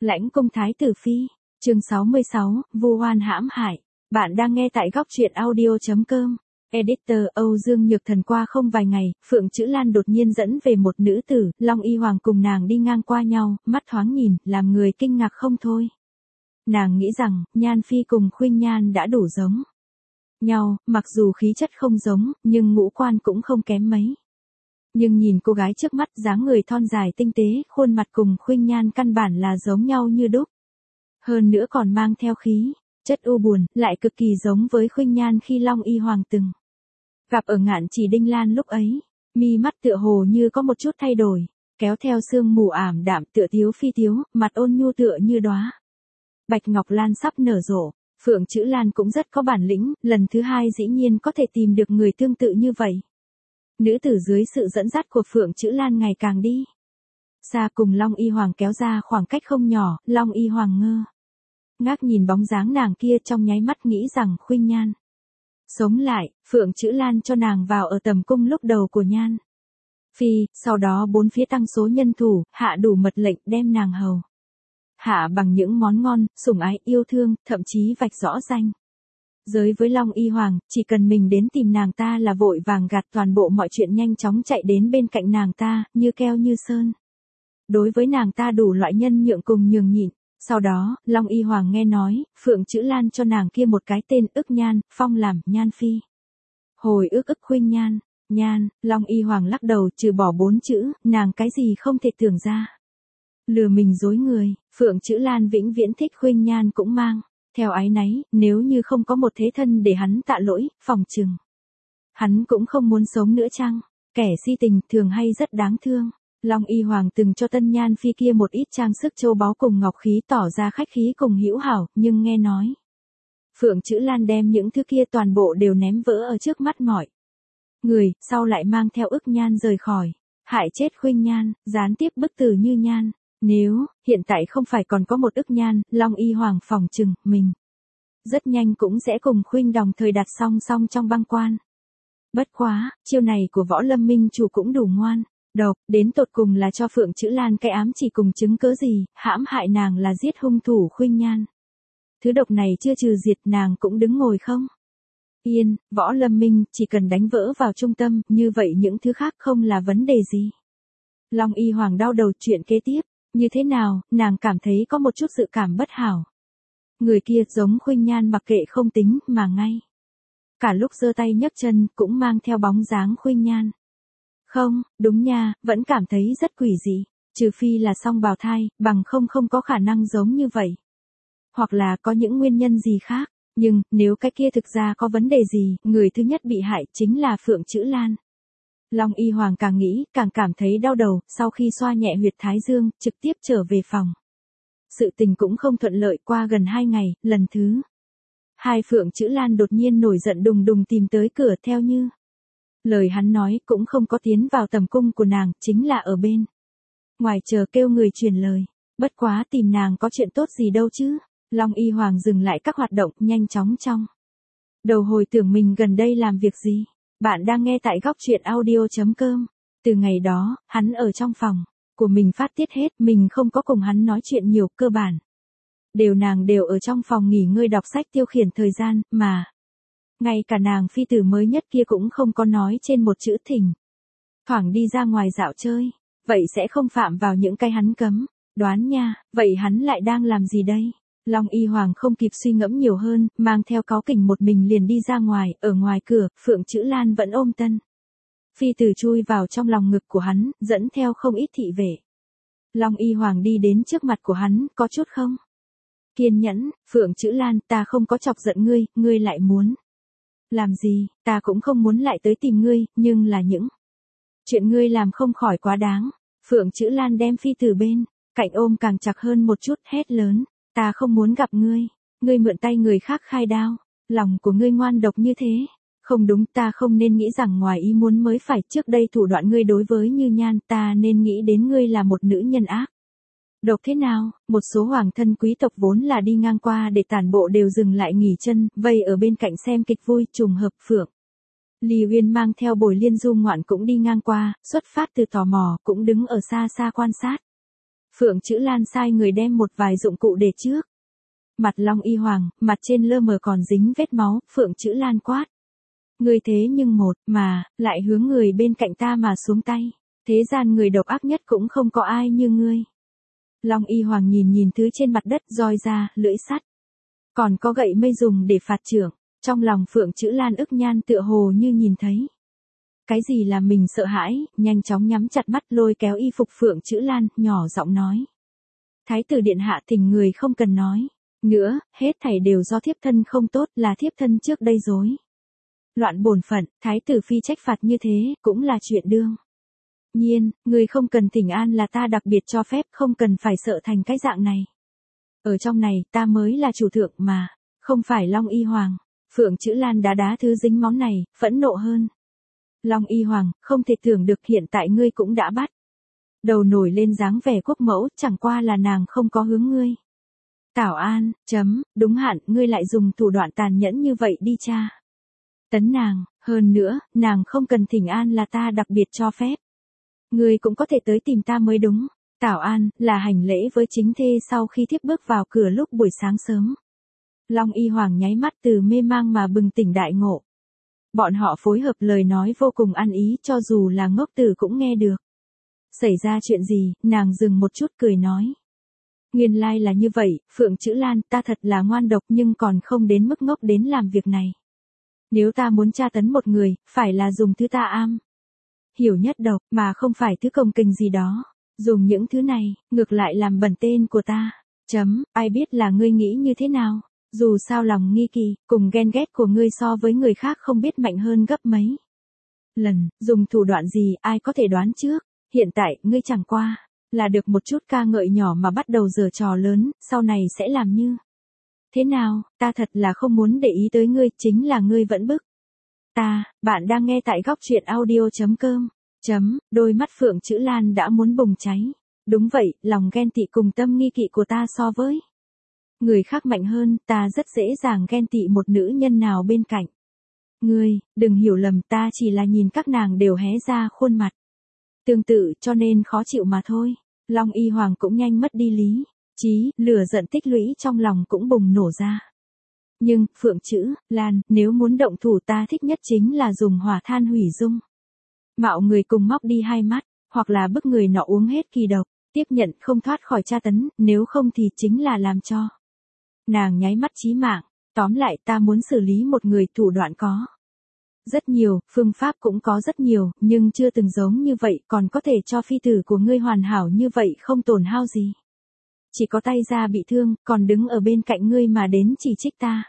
Lãnh cung thái tử phi, chương 66, vu oan hãm hại. Bạn đang nghe tại góc truyện audio.com. Editor Âu Dương Nhược Thần. Qua không vài ngày, Phượng Chữ Lan đột nhiên dẫn về một nữ tử, Long Y Hoàng cùng nàng đi ngang qua nhau, mắt thoáng nhìn, làm người kinh ngạc không thôi. Nàng nghĩ rằng, Nhan Phi cùng Khuynh Nhan đã đủ giống nhau, mặc dù khí chất không giống, nhưng ngũ quan cũng không kém mấy. Nhưng nhìn cô gái trước mắt, dáng người thon dài tinh tế, khuôn mặt cùng Khuynh Nhan căn bản là giống nhau như đúc. Hơn nữa còn mang theo khí chất u buồn, lại cực kỳ giống với Khuynh Nhan khi Long Y Hoàng từng gặp ở Ngạn Chỉ Đinh Lan lúc ấy. Mi mắt tựa hồ như có một chút thay đổi, kéo theo sương mù ảm đạm tựa tiếu phi tiếu, mặt ôn nhu tựa như đóa bạch ngọc lan sắp nở rộ. Phượng Chữ Lan cũng rất có bản lĩnh, lần thứ hai dĩ nhiên có thể tìm được người tương tự như vậy. Nữ tử dưới sự dẫn dắt của Phượng Chữ Lan ngày càng đi xa, cùng Long Y Hoàng kéo ra khoảng cách không nhỏ. Long Y Hoàng ngơ ngác nhìn bóng dáng nàng kia, trong nháy mắt nghĩ rằng Khuynh Nhan sống lại. Phượng Chữ Lan cho nàng vào ở tầm cung lúc đầu của Nhan Phi, sau đó bốn phía tăng số nhân thủ, hạ đủ mật lệnh đem nàng hầu hạ bằng những món ngon, sủng ái yêu thương, thậm chí vạch rõ ranh giới với Long Y Hoàng, chỉ cần mình đến tìm nàng ta là vội vàng gạt toàn bộ mọi chuyện, nhanh chóng chạy đến bên cạnh nàng ta, như keo như sơn. Đối với nàng ta đủ loại nhân nhượng cùng nhường nhịn. Sau đó, Long Y Hoàng nghe nói, Phượng Chữ Lan cho nàng kia một cái tên Ức Nhan, phong làm Nhan Phi. Hồi ức Khuynh Nhan, Nhan, Long Y Hoàng lắc đầu, trừ bỏ 4 chữ, nàng cái gì không thể tưởng ra. Lừa mình dối người, Phượng Chữ Lan vĩnh viễn thích Khuynh Nhan cũng mang theo áy náy, nếu như không có một thế thân để hắn tạ lỗi, phòng chừng hắn cũng không muốn sống nữa chăng? Kẻ si tình thường hay rất đáng thương. Long Y Hoàng từng cho tân Nhan Phi kia một ít trang sức châu báu cùng ngọc khí, tỏ ra khách khí cùng hữu hảo, nhưng nghe nói Phượng Chữ Lan đem những thứ kia toàn bộ đều ném vỡ ở trước mắt mọi người, sau lại mang theo Ức Nhan rời khỏi, hại chết Khuynh Nhan, gián tiếp bức tử Như Nhan. Nếu hiện tại không phải còn có một Ức Nhan, Long Y Hoàng phòng chừng mình rất nhanh cũng sẽ cùng Khuynh đồng thời đặt song song trong băng quan. Bất quá, chiêu này của Võ Lâm Minh chủ cũng đủ ngoan độc, đến tột cùng là cho Phượng Chữ Lan cái ám chỉ cùng chứng cớ gì, hãm hại nàng là giết hung thủ Khuynh Nhan. Thứ độc này chưa trừ diệt, nàng cũng đứng ngồi không yên. Võ Lâm Minh chỉ cần đánh vỡ vào trung tâm, như vậy những thứ khác không là vấn đề gì. Long Y Hoàng đau đầu, chuyện kế tiếp như thế nào, nàng cảm thấy có một chút dự cảm bất hảo. Người kia giống Khuynh Nhan mặc kệ không tính, mà ngay cả lúc giơ tay nhấc chân cũng mang theo bóng dáng Khuynh Nhan. Không, đúng nha, vẫn cảm thấy rất quỷ dị, trừ phi là song bào thai, bằng không có khả năng giống như vậy. Hoặc là có những nguyên nhân gì khác, nhưng nếu cái kia thực ra có vấn đề gì, người thứ nhất bị hại chính là Phượng Chữ Lan. Long Y Hoàng càng nghĩ, càng cảm thấy đau đầu, sau khi xoa nhẹ huyệt thái dương, trực tiếp trở về phòng. Sự tình cũng không thuận lợi, qua gần 2 ngày, lần thứ 2 Phượng Chữ Lan đột nhiên nổi giận đùng đùng tìm tới cửa, theo như lời hắn nói, cũng không có tiến vào tầm cung của nàng, chính là ở bên ngoài chờ kêu người truyền lời. Bất quá tìm nàng có chuyện tốt gì đâu chứ. Long Y Hoàng dừng lại các hoạt động, nhanh chóng trong đầu hồi tưởng mình gần đây làm việc gì. Bạn đang nghe tại góc truyện audio.com. Từ ngày đó, hắn ở trong phòng của mình phát tiết hết, mình không có cùng hắn nói chuyện nhiều, cơ bản nàng đều ở trong phòng nghỉ ngơi đọc sách tiêu khiển thời gian, mà ngay cả nàng phi tử mới nhất kia cũng không có nói trên một chữ. Thỉnh thoảng đi ra ngoài dạo chơi, vậy sẽ không phạm vào những cái hắn cấm đoán nha. Vậy hắn lại đang làm gì đây? Long Y Hoàng không kịp suy ngẫm nhiều hơn, mang theo cáu kỉnh một mình liền đi ra ngoài. Ở ngoài cửa, Phượng Chữ Lan vẫn ôm tân phi tử chui vào trong lòng ngực của hắn, dẫn theo không ít thị vệ. Long Y Hoàng đi đến trước mặt của hắn, có chút không kiên nhẫn. Phượng Chữ Lan, ta không có chọc giận ngươi, ngươi lại muốn làm gì? Ta cũng không muốn lại tới tìm ngươi, nhưng là những chuyện ngươi làm không khỏi quá đáng. Phượng Chữ Lan đem phi tử bên cạnh ôm càng chặt hơn một chút, hét lớn, ta không muốn gặp ngươi. Ngươi mượn tay người khác khai đao, lòng của ngươi ngoan độc như thế. Không đúng, ta không nên nghĩ rằng ngoài ý muốn mới phải. Trước đây thủ đoạn ngươi đối với Như Nhan, ta nên nghĩ đến ngươi là một nữ nhân ác độc thế nào. Một số hoàng thân quý tộc vốn là đi ngang qua để tản bộ đều dừng lại nghỉ chân, vây ở bên cạnh xem kịch vui. Trùng hợp Phượng Ly Uyên mang theo Bồi Liên Du Ngoạn cũng đi ngang qua, xuất phát từ tò mò, cũng đứng ở xa xa quan sát. Phượng Chữ Lan sai người đem một vài dụng cụ để trước. Mặt Long Y Hoàng, mặt trên lơ mờ còn dính vết máu, Phượng Chữ Lan quát. Ngươi thế nhưng một, mà, lại hướng người bên cạnh ta mà xuống tay. Thế gian người độc ác nhất cũng không có ai như ngươi. Long Y Hoàng nhìn thứ trên mặt đất, roi ra, lưỡi sắt. Còn có gậy mây dùng để phạt trưởng. Trong lòng Phượng Chữ Lan ức nhan tựa hồ như nhìn thấy. Cái gì làm mình sợ hãi, nhanh chóng nhắm chặt mắt lôi kéo y phục Phượng Chữ Lan, nhỏ giọng nói. Thái tử điện hạ thỉnh người không cần nói. Nữa, hết thảy đều do thiếp thân không tốt, là thiếp thân trước đây dối. Loạn bổn phận, thái tử phi trách phạt như thế, cũng là chuyện đương nhiên, người không cần thỉnh an là ta đặc biệt cho phép, không cần phải sợ thành cái dạng này. Ở trong này, ta mới là chủ thượng mà, không phải Long Y Hoàng. Phượng Chữ Lan đá thứ dính món này, phẫn nộ hơn. Long Y Hoàng, không thể tưởng được hiện tại ngươi cũng đã bắt. Đầu nổi lên dáng vẻ quốc mẫu, chẳng qua là nàng không có hướng ngươi. Tảo An, đúng hạn, ngươi lại dùng thủ đoạn tàn nhẫn như vậy đi cha. Tấn nàng, hơn nữa, nàng không cần thỉnh an là ta đặc biệt cho phép. Ngươi cũng có thể tới tìm ta mới đúng. Tảo An, là hành lễ với chính thê sau khi thiếp bước vào cửa lúc buổi sáng sớm. Long Y Hoàng nháy mắt từ mê mang mà bừng tỉnh đại ngộ. Bọn họ phối hợp lời nói vô cùng ăn ý, cho dù là ngốc tử cũng nghe được. Xảy ra chuyện gì, nàng dừng một chút cười nói. Nguyên lai là như vậy, Phượng Chữ Lan, ta thật là ngoan độc nhưng còn không đến mức ngốc đến làm việc này. Nếu ta muốn tra tấn một người, phải là dùng thứ ta am hiểu nhất độc, mà không phải thứ công kình gì đó. Dùng những thứ này, ngược lại làm bẩn tên của ta. Ai biết là ngươi nghĩ như thế nào? Dù sao lòng nghi kỳ, cùng ghen ghét của ngươi so với người khác không biết mạnh hơn gấp mấy lần, dùng thủ đoạn gì ai có thể đoán trước. Hiện tại, ngươi chẳng qua là được một chút ca ngợi nhỏ mà bắt đầu giở trò lớn, sau này sẽ làm như thế nào? Ta thật là không muốn để ý tới ngươi, chính là ngươi vẫn bức ta. Bạn đang nghe tại góc truyện audio.com. Đôi mắt Phượng Chữ Lan đã muốn bùng cháy. Đúng vậy, lòng ghen tị cùng tâm nghi kỵ của ta so với người khác mạnh hơn, ta rất dễ dàng ghen tị một nữ nhân nào bên cạnh. Ngươi, đừng hiểu lầm, ta chỉ là nhìn các nàng đều hé ra khuôn mặt tương tự cho nên khó chịu mà thôi. Long Y Hoàng cũng nhanh mất đi lý trí, lửa giận tích lũy trong lòng cũng bùng nổ ra. Nhưng, Phượng Chữ Lan, nếu muốn động thủ ta thích nhất chính là dùng hỏa than hủy dung. Mạo người cùng móc đi hai mắt, hoặc là bức người nọ uống hết kỳ độc, tiếp nhận không thoát khỏi tra tấn, nếu không thì chính là làm cho nàng nháy mắt chí mạng. Tóm lại ta muốn xử lý một người thủ đoạn có rất nhiều, phương pháp cũng có rất nhiều, nhưng chưa từng giống như vậy, còn có thể cho phi tử của ngươi hoàn hảo như vậy không tổn hao gì. Chỉ có tay ra bị thương, còn đứng ở bên cạnh ngươi mà đến chỉ trích ta.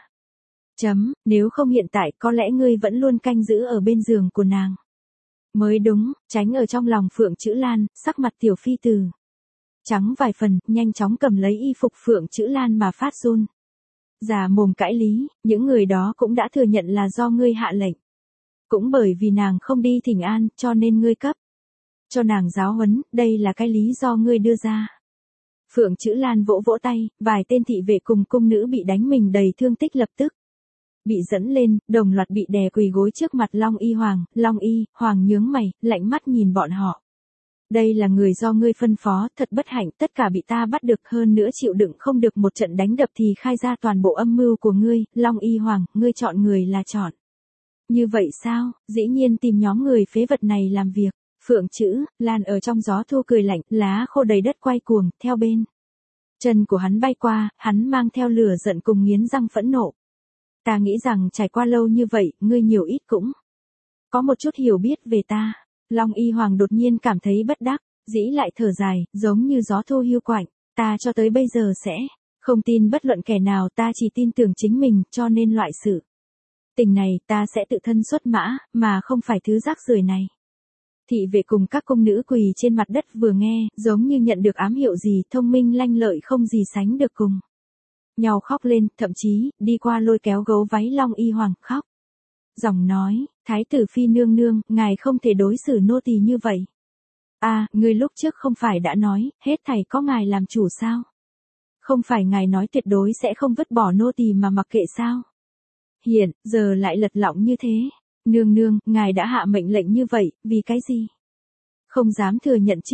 Nếu không hiện tại có lẽ ngươi vẫn luôn canh giữ ở bên giường của nàng mới đúng. Tránh ở trong lòng Phượng Chữ Lan, sắc mặt tiểu phi tử trắng vài phần, nhanh chóng cầm lấy y phục Phượng Chữ Lan mà phát run. Già mồm cãi lý, những người đó cũng đã thừa nhận là do ngươi hạ lệnh. Cũng bởi vì nàng không đi thỉnh an, cho nên ngươi cấp cho nàng giáo huấn, đây là cái lý do ngươi đưa ra. Phượng Chữ Lan vỗ vỗ tay, vài tên thị vệ cùng cung nữ bị đánh mình đầy thương tích lập tức bị dẫn lên, đồng loạt bị đè quỳ gối trước mặt Long Y Hoàng. Long Y Hoàng nhướng mày, lạnh mắt nhìn bọn họ. Đây là người do ngươi phân phó, thật bất hạnh, tất cả bị ta bắt được, hơn nữa chịu đựng không được một trận đánh đập thì khai ra toàn bộ âm mưu của ngươi. Long Y Hoàng, ngươi chọn người là chọn như vậy sao? Dĩ nhiên tìm nhóm người phế vật này làm việc. Phượng Chữ Lan ở trong gió thu cười lạnh, lá khô đầy đất quay cuồng, theo bên chân của hắn bay qua, hắn mang theo lửa giận cùng nghiến răng phẫn nộ. Ta nghĩ rằng trải qua lâu như vậy, ngươi nhiều ít cũng có một chút hiểu biết về ta. Long Y Hoàng đột nhiên cảm thấy bất đắc dĩ lại thở dài, giống như gió thu hiu quạnh. Ta cho tới bây giờ sẽ không tin bất luận kẻ nào, ta chỉ tin tưởng chính mình, cho nên loại sự tình này ta sẽ tự thân xuất mã, mà không phải thứ rác rưởi này. Thị vệ cùng các cung nữ quỳ trên mặt đất vừa nghe, giống như nhận được ám hiệu gì, thông minh lanh lợi không gì sánh được, cùng nhau khóc lên, thậm chí đi qua lôi kéo gấu váy Long Y Hoàng khóc. Giọng nói, Thái tử phi nương nương, ngài không thể đối xử nô tỳ như vậy. Ngươi lúc trước không phải đã nói, hết thảy có ngài làm chủ sao? Không phải ngài nói tuyệt đối sẽ không vứt bỏ nô tỳ mà mặc kệ sao? Hiện giờ lại lật lọng như thế. Nương nương, ngài đã hạ mệnh lệnh như vậy, vì cái gì? Không dám thừa nhận chứ?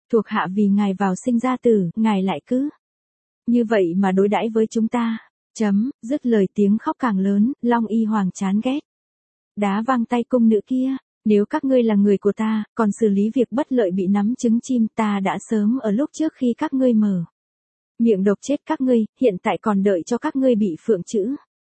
Thuộc hạ vì ngài vào sinh ra tử, ngài lại cứ như vậy mà đối đãi với chúng ta. Dứt lời tiếng khóc càng lớn, Long Y Hoàng chán ghét. Đá văng tay cung nữ kia, nếu các ngươi là người của ta, còn xử lý việc bất lợi bị nắm trứng chim, ta đã sớm ở lúc trước khi các ngươi mở miệng độc chết các ngươi, hiện tại còn đợi cho các ngươi bị Phượng Chữ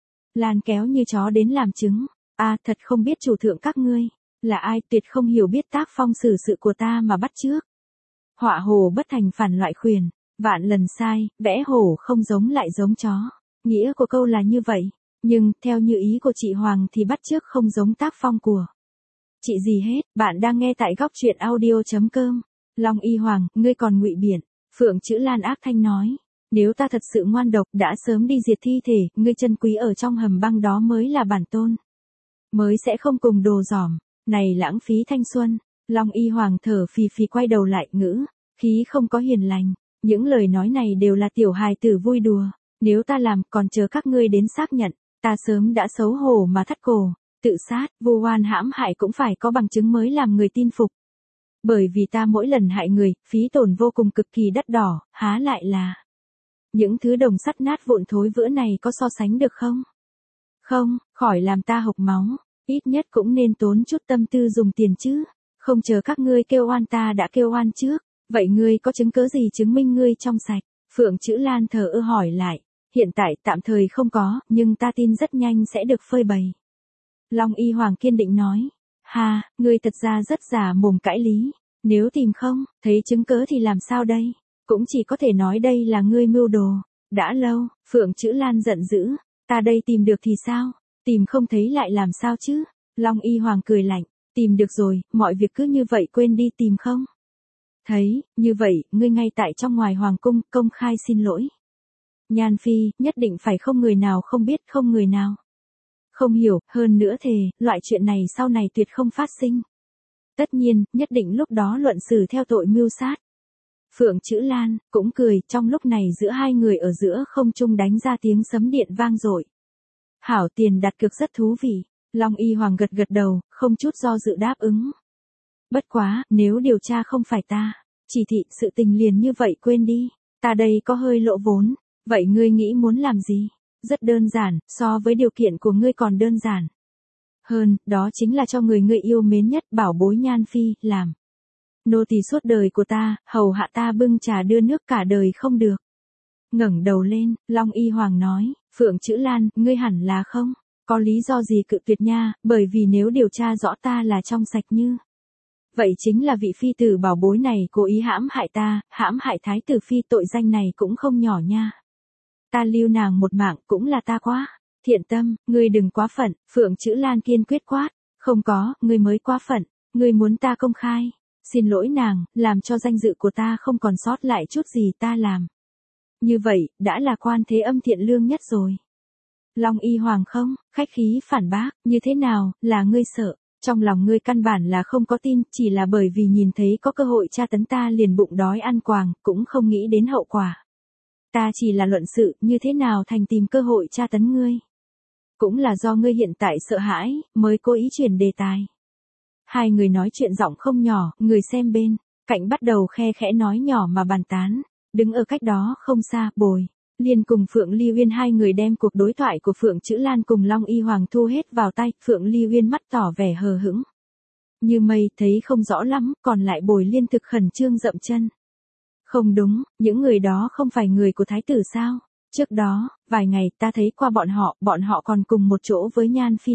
Lan kéo như chó đến làm chứng. Thật không biết chủ thượng các ngươi là ai, tuyệt không hiểu biết tác phong xử sự của ta mà bắt chước. Họa hổ bất thành phản loại khuyển, vạn lần sai, vẽ hổ không giống lại giống chó. Nghĩa của câu là như vậy, nhưng theo như ý của chị Hoàng thì bắt chước không giống tác phong của chị gì hết. Bạn đang nghe tại góc truyện audio.com. Long Y Hoàng, ngươi còn ngụy biện. Phượng Chữ Lan ác thanh nói, nếu ta thật sự ngoan độc đã sớm đi diệt thi thể, ngươi chân quý ở trong hầm băng đó mới là bản tôn, mới sẽ không cùng đồ giỏm này lãng phí thanh xuân. Long Y Hoàng thở phì phì quay đầu lại, ngữ khí không có hiền lành. Những lời nói này đều là tiểu hài tử vui đùa, nếu ta làm còn chờ các ngươi đến xác nhận, ta sớm đã xấu hổ mà thắt cổ, tự sát. Vu oan hãm hại cũng phải có bằng chứng mới làm người tin phục. Bởi vì ta mỗi lần hại người, phí tổn vô cùng cực kỳ đắt đỏ, há lại là những thứ đồng sắt nát vụn thối vữa này có so sánh được không? Không, khỏi làm ta hộc máu, ít nhất cũng nên tốn chút tâm tư dùng tiền chứ, không chờ các ngươi kêu oan ta đã kêu oan trước. Vậy ngươi có chứng cớ gì chứng minh ngươi trong sạch? Phượng Chữ Lan thờ ơ hỏi lại. Hiện tại tạm thời không có, nhưng ta tin rất nhanh sẽ được phơi bày. Long Y Hoàng kiên định nói. Ngươi thật ra rất già mồm cãi lý. Nếu tìm không thấy chứng cớ thì làm sao đây? Cũng chỉ có thể nói đây là ngươi mưu đồ. Đã lâu, Phượng Chữ Lan giận dữ. Ta đây tìm được thì sao? Tìm không thấy lại làm sao chứ? Long Y Hoàng cười lạnh. Tìm được rồi, mọi việc cứ như vậy quên đi, tìm không thấy, như vậy, ngươi ngay tại trong ngoài hoàng cung, công khai xin lỗi. Nhan Phi, nhất định phải không người nào không biết, không người nào không hiểu, hơn nữa thề, loại chuyện này sau này tuyệt không phát sinh. Tất nhiên, nhất định lúc đó luận xử theo tội mưu sát. Phượng Chữ Lan cũng cười, trong lúc này giữa hai người ở giữa không trung đánh ra tiếng sấm điện vang dội. Hảo tiền đặt cược rất thú vị. Long Y Hoàng gật gật đầu, không chút do dự đáp ứng. Bất quá, nếu điều tra không phải ta chỉ thị, sự tình liền như vậy quên đi. Ta đây có hơi lộ vốn. Vậy ngươi nghĩ muốn làm gì? Rất đơn giản, so với điều kiện của ngươi còn đơn giản hơn, đó chính là cho người ngươi yêu mến nhất, bảo bối Nhan Phi, làm nô tỳ suốt đời của ta, hầu hạ ta bưng trà đưa nước cả đời không được. Ngẩng đầu lên, Long Y Hoàng nói, Phượng Chữ Lan, ngươi hẳn là không có lý do gì cự tuyệt nha, bởi vì nếu điều tra rõ ta là trong sạch như vậy chính là vị phi tử bảo bối này cố ý hãm hại ta, hãm hại thái tử phi, tội danh này cũng không nhỏ nha. Ta lưu nàng một mạng cũng là ta quá thiện tâm, ngươi đừng quá phận. Phượng Chữ Lan kiên quyết quát. Không có, ngươi mới quá phận, ngươi muốn ta công khai xin lỗi nàng, làm cho danh dự của ta không còn sót lại chút gì. Ta làm như vậy, đã là Quan Thế Âm thiện lương nhất rồi. Long Y Hoàng không khách khí phản bác, như thế nào, là ngươi sợ? Trong lòng ngươi căn bản là không có tin, chỉ là bởi vì nhìn thấy có cơ hội tra tấn ta liền bụng đói ăn quàng, cũng không nghĩ đến hậu quả. Ta chỉ là luận sự, như thế nào thành tìm cơ hội tra tấn ngươi. Cũng là do ngươi hiện tại sợ hãi, mới cố ý chuyển đề tài. Hai người nói chuyện giọng không nhỏ, người xem bên cạnh bắt đầu khe khẽ nói nhỏ mà bàn tán. Đứng ở cách đó không xa, Bồi Liên cùng Phượng Ly Uyên hai người đem cuộc đối thoại của Phượng Chữ Lan cùng Long Y Hoàng thu hết vào tay. Phượng Ly Uyên mắt tỏ vẻ hờ hững như mây, thấy không rõ lắm, còn lại Bồi Liên thực khẩn trương dậm chân. Không đúng, những người đó không phải người của thái tử sao? Trước đó, vài ngày ta thấy qua bọn họ còn cùng một chỗ với Nhan Phi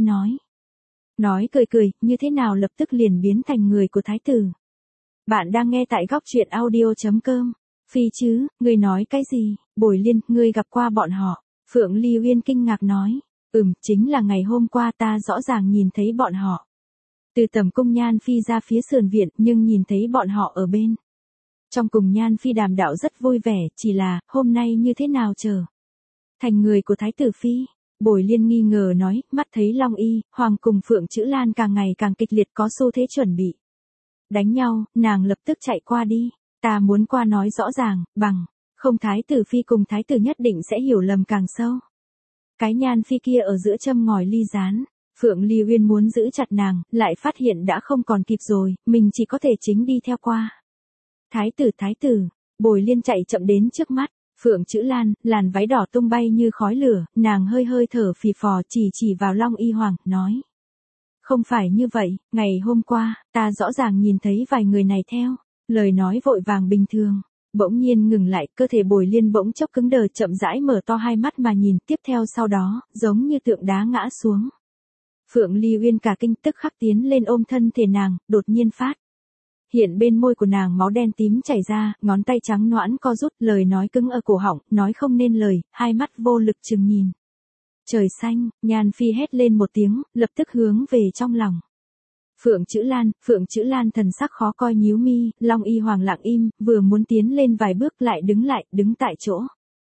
nói cười cười, như thế nào lập tức liền biến thành người của thái tử. Bạn đang nghe tại góc truyện audio.com. Phi chứ, ngươi nói cái gì? Bồi Liên, ngươi gặp qua bọn họ. Phượng Ly Uyên kinh ngạc nói. Chính là ngày hôm qua ta rõ ràng nhìn thấy bọn họ từ tầm cung Nhan Phi ra phía sườn viện, nhưng nhìn thấy bọn họ ở bên trong cùng Nhan Phi đàm đạo rất vui vẻ, chỉ là, hôm nay như thế nào trở thành người của thái tử phi? Bồi Liên nghi ngờ nói, mắt thấy Long Y Hoàng cùng Phượng Chữ Lan càng ngày càng kịch liệt, có xu thế chuẩn bị đánh nhau, nàng lập tức chạy qua đi. Ta muốn qua nói rõ ràng, bằng không thái tử phi cùng thái tử nhất định sẽ hiểu lầm càng sâu. Cái Nhan Phi kia ở giữa châm ngòi ly gián. Phượng Ly Uyên muốn giữ chặt nàng, lại phát hiện đã không còn kịp rồi, mình chỉ có thể chính đi theo qua. thái tử, Bồi Liên chạy chậm đến trước mắt, Phượng Chữ Lan, làn váy đỏ tung bay như khói lửa, nàng hơi hơi thở phì phò chỉ vào Long Y Hoàng, nói. Không phải như vậy, ngày hôm qua, ta rõ ràng nhìn thấy vài người này theo, lời nói vội vàng bình thường. Bỗng nhiên ngừng lại, cơ thể Bồi Liên bỗng chốc cứng đờ chậm rãi mở to hai mắt mà nhìn, tiếp theo sau đó, giống như tượng đá ngã xuống. Phượng Ly Uyên cả kinh tức khắc tiến lên ôm thân thể nàng, đột nhiên phát. Hiện bên môi của nàng máu đen tím chảy ra, ngón tay trắng noãn co rút, lời nói cứng ở cổ họng, nói không nên lời, hai mắt vô lực chừng nhìn. Trời xanh, Nhan Phi hét lên một tiếng, lập tức hướng về trong lòng. Phượng Chữ Lan thần sắc khó coi nhíu mi, Long Y Hoàng lặng im, vừa muốn tiến lên vài bước lại, đứng tại chỗ.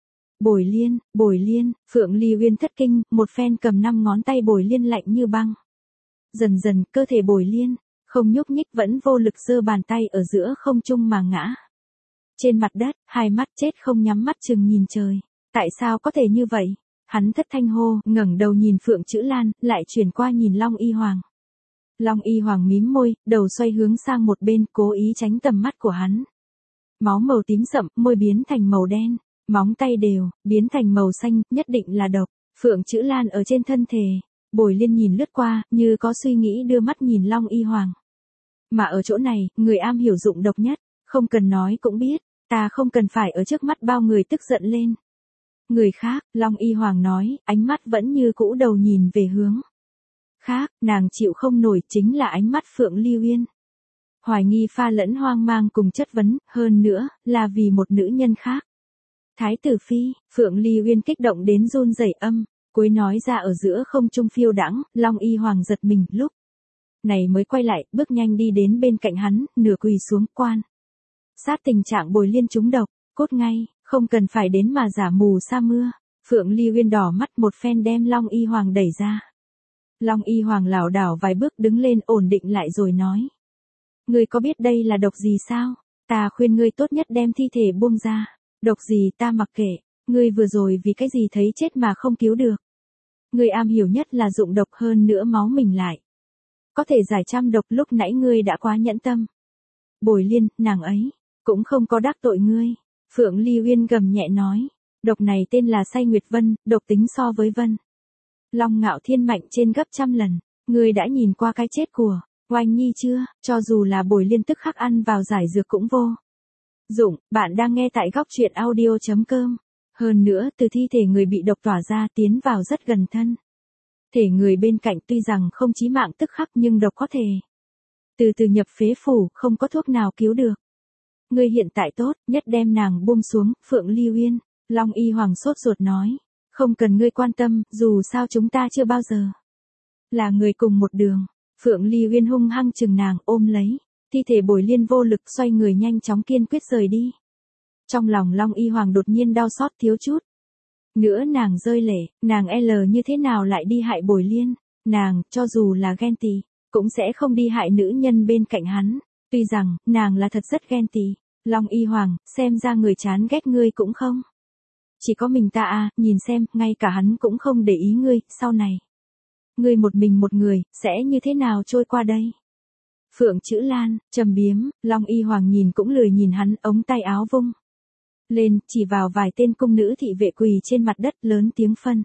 Bồi Liên, Phượng Ly Uyên thất kinh, một phen cầm 5 ngón tay Bồi Liên lạnh như băng. Dần dần, cơ thể Bồi Liên, không nhúc nhích vẫn vô lực giơ bàn tay ở giữa không trung mà ngã. Trên mặt đất, hai mắt chết không nhắm mắt chừng nhìn trời. Tại sao có thể như vậy? Hắn thất thanh hô, ngẩng đầu nhìn Phượng Chữ Lan, lại chuyển qua nhìn Long Y Hoàng. Long Y Hoàng mím môi, đầu xoay hướng sang một bên, cố ý tránh tầm mắt của hắn. Máu màu tím sậm, môi biến thành màu đen, móng tay đều, biến thành màu xanh, nhất định là độc. Phượng Chữ Lan ở trên thân thể. Bồi Liên nhìn lướt qua, như có suy nghĩ đưa mắt nhìn Long Y Hoàng. Mà ở chỗ này, người am hiểu dụng độc nhất, không cần nói cũng biết, ta không cần phải ở trước mắt bao người tức giận lên. Người khác, Long Y Hoàng nói, ánh mắt vẫn như cũ đầu nhìn về hướng khác, nàng chịu không nổi chính là ánh mắt Phượng Ly Uyên. Hoài nghi pha lẫn hoang mang cùng chất vấn, hơn nữa, là vì một nữ nhân khác. Thái tử phi, Phượng Ly Uyên kích động đến run rẩy âm, cuối nói ra ở giữa không trung phiêu đãng, Long Y Hoàng giật mình, lúc này mới quay lại, bước nhanh đi đến bên cạnh hắn, nửa quỳ xuống, quan sát tình trạng Bồi Liên trúng độc, cốt ngay, không cần phải đến mà giả mù sa mưa. Phượng Ly Uyên đỏ mắt một phen đem Long Y Hoàng đẩy ra. Long Y Hoàng lảo đảo vài bước đứng lên ổn định lại rồi nói. Ngươi có biết đây là độc gì sao? Ta khuyên ngươi tốt nhất đem thi thể buông ra. Độc gì ta mặc kệ, ngươi vừa rồi vì cái gì thấy chết mà không cứu được. Ngươi am hiểu nhất là dụng độc, hơn nữa máu mình lại. Có thể giải trăm độc, lúc nãy ngươi đã quá nhẫn tâm. Bồi Liên, nàng ấy, cũng không có đắc tội ngươi. Phượng Ly Uyên gầm nhẹ nói. Độc này tên là Say Nguyệt Vân, độc tính so với Vân Long Ngạo Thiên mạnh trên gấp trăm lần. Ngươi đã nhìn qua cái chết của Oanh Nhi chưa? Cho dù là Bồi Liên tức khắc ăn vào giải dược cũng vô dụng. Bạn đang nghe tại góc truyện audio.com. Hơn nữa, từ thi thể người bị độc tỏa ra tiến vào rất gần thân thể người bên cạnh, tuy rằng không chí mạng tức khắc nhưng độc có thể từ từ nhập phế phủ, không có thuốc nào cứu được. Ngươi hiện tại tốt nhất đem nàng buông xuống. Phượng Ly Uyên, Long Y Hoàng sốt ruột nói. Không cần ngươi quan tâm, dù sao chúng ta chưa bao giờ là người cùng một đường. Phượng Ly Uyên hung hăng chừng nàng, ôm lấy thi thể Bồi Liên, vô lực xoay người nhanh chóng kiên quyết rời đi. Trong lòng Long Y Hoàng đột nhiên đau xót thiếu chút nữa nàng rơi lệ, nàng như thế nào lại đi hại Bồi Liên, nàng, cho dù là ghen tị, cũng sẽ không đi hại nữ nhân bên cạnh hắn, tuy rằng, nàng là thật rất ghen tị. Long Y Hoàng, xem ra người chán ghét ngươi cũng không chỉ có mình ta à, nhìn xem, ngay cả hắn cũng không để ý ngươi, sau này ngươi một mình một người, sẽ như thế nào trôi qua đây? Phượng Chữ Lan, trầm biếm, Long Y Hoàng nhìn cũng lười nhìn hắn, ống tay áo vung lên, chỉ vào vài tên cung nữ thị vệ quỳ trên mặt đất, lớn tiếng phân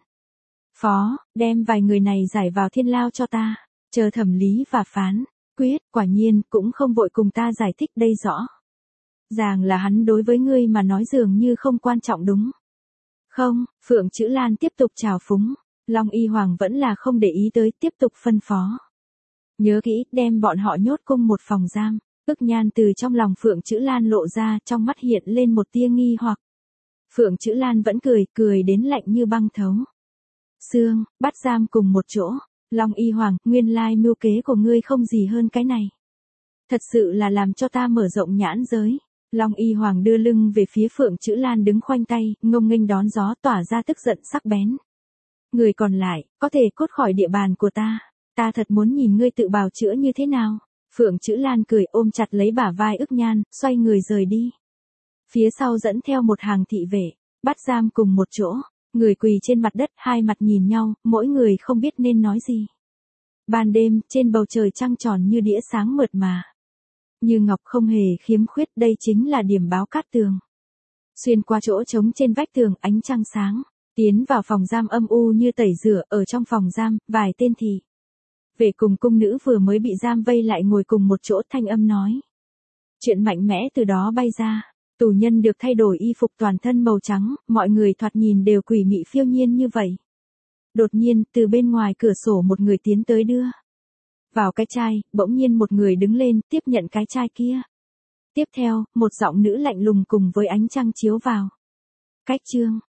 phó, đem vài người này giải vào thiên lao cho ta, chờ thẩm lý và phán quyết. Quả nhiên, cũng không vội cùng ta giải thích, đây rõ ràng là hắn đối với ngươi mà nói dường như không quan trọng đúng không? Phượng Chữ Lan tiếp tục trào phúng. Long Y Hoàng vẫn là không để ý tới, tiếp tục phân phó. Nhớ kỹ, đem bọn họ nhốt cung một phòng giam. Ức Nhan từ trong lòng Phượng Chữ Lan lộ ra, trong mắt hiện lên một tia nghi hoặc. Phượng Chữ Lan vẫn cười đến lạnh như băng thấu xương, bắt giam cùng một chỗ. Long Y Hoàng, nguyên lai mưu kế của ngươi không gì hơn cái này. Thật sự là làm cho ta mở rộng nhãn giới. Long Y Hoàng đưa lưng về phía Phượng Chữ Lan đứng khoanh tay, ngông nghênh đón gió, tỏa ra tức giận sắc bén. Người còn lại, có thể cút khỏi địa bàn của ta. Ta thật muốn nhìn ngươi tự bào chữa như thế nào. Phượng Chữ Lan cười, ôm chặt lấy bả vai Ức Nhan, xoay người rời đi. Phía sau dẫn theo một hàng thị vệ, bắt giam cùng một chỗ. Người quỳ trên mặt đất, hai mặt nhìn nhau, mỗi người không biết nên nói gì. Ban đêm, trên bầu trời trăng tròn như đĩa sáng mượt mà. Như ngọc không hề khiếm khuyết, đây chính là điểm báo cát tường. Xuyên qua chỗ trống trên vách tường, ánh trăng sáng, tiến vào phòng giam âm u như tẩy rửa. Ở trong phòng giam, vài tên thị vệ cùng cung nữ vừa mới bị giam vây lại ngồi cùng một chỗ, thanh âm nói. Chuyện mạnh mẽ từ đó bay ra. Tù nhân được thay đổi y phục toàn thân màu trắng, mọi người thoạt nhìn đều quỷ mị phiêu nhiên như vậy. Đột nhiên, từ bên ngoài cửa sổ một người tiến tới đưa vào cái chai, bỗng nhiên một người đứng lên, tiếp nhận cái chai kia. Tiếp theo, một giọng nữ lạnh lùng cùng với ánh trăng chiếu vào. Cách chương.